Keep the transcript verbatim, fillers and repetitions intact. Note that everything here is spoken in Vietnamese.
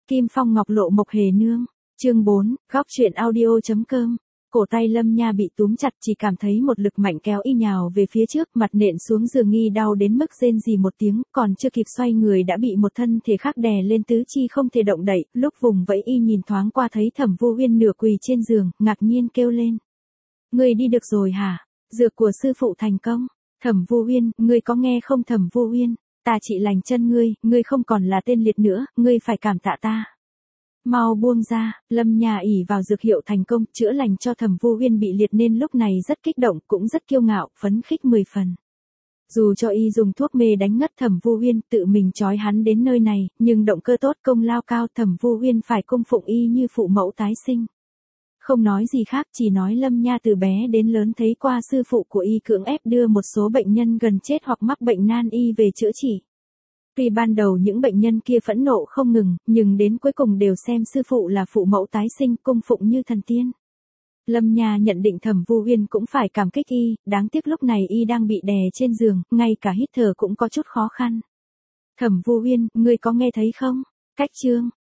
Kim Phong Ngọc Lộ Mộc Hề Nương, chương bốn, góc truyện audio.com. Cổ tay Lâm Nha bị túm chặt, chỉ cảm thấy một lực mạnh kéo y nhào về phía trước, mặt nện xuống giường, nghi đau đến mức rên rỉ một tiếng, còn chưa kịp xoay người đã bị một thân thể khác đè lên, tứ chi không thể động đậy. Lúc vùng vẫy y nhìn thoáng qua thấy Thẩm Vu Uyên nửa quỳ trên giường, ngạc nhiên kêu lên: "Ngươi đi được rồi hả? Dược của sư phụ thành công." "Thẩm Vu Uyên, ngươi có nghe không Thẩm Vu Uyên, ta trị lành chân ngươi, ngươi không còn là tên liệt nữa, ngươi phải cảm tạ ta. Mau buông ra." Lâm Nha ỷ vào dược hiệu thành công, chữa lành cho Thẩm Vu Uyên bị liệt nên lúc này rất kích động, cũng rất kiêu ngạo, phấn khích mười phần. Dù cho y dùng thuốc mê đánh ngất Thẩm Vu Uyên, tự mình trói hắn đến nơi này, nhưng động cơ tốt, công lao cao, Thẩm Vu Uyên phải cung phụng y như phụ mẫu tái sinh. Không nói gì khác, chỉ nói Lâm Nha từ bé đến lớn thấy qua sư phụ của y cưỡng ép đưa một số bệnh nhân gần chết hoặc mắc bệnh nan y về chữa trị. Tuy ban đầu những bệnh nhân kia phẫn nộ không ngừng, nhưng đến cuối cùng đều xem sư phụ là phụ mẫu tái sinh, cung phụng như thần tiên. Lâm Nha nhận định Thẩm Vu Uyên cũng phải cảm kích y, đáng tiếc lúc này y đang bị đè trên giường, ngay cả hít thở cũng có chút khó khăn. "Thẩm Vu Uyên, ngươi có nghe thấy không? Cách chương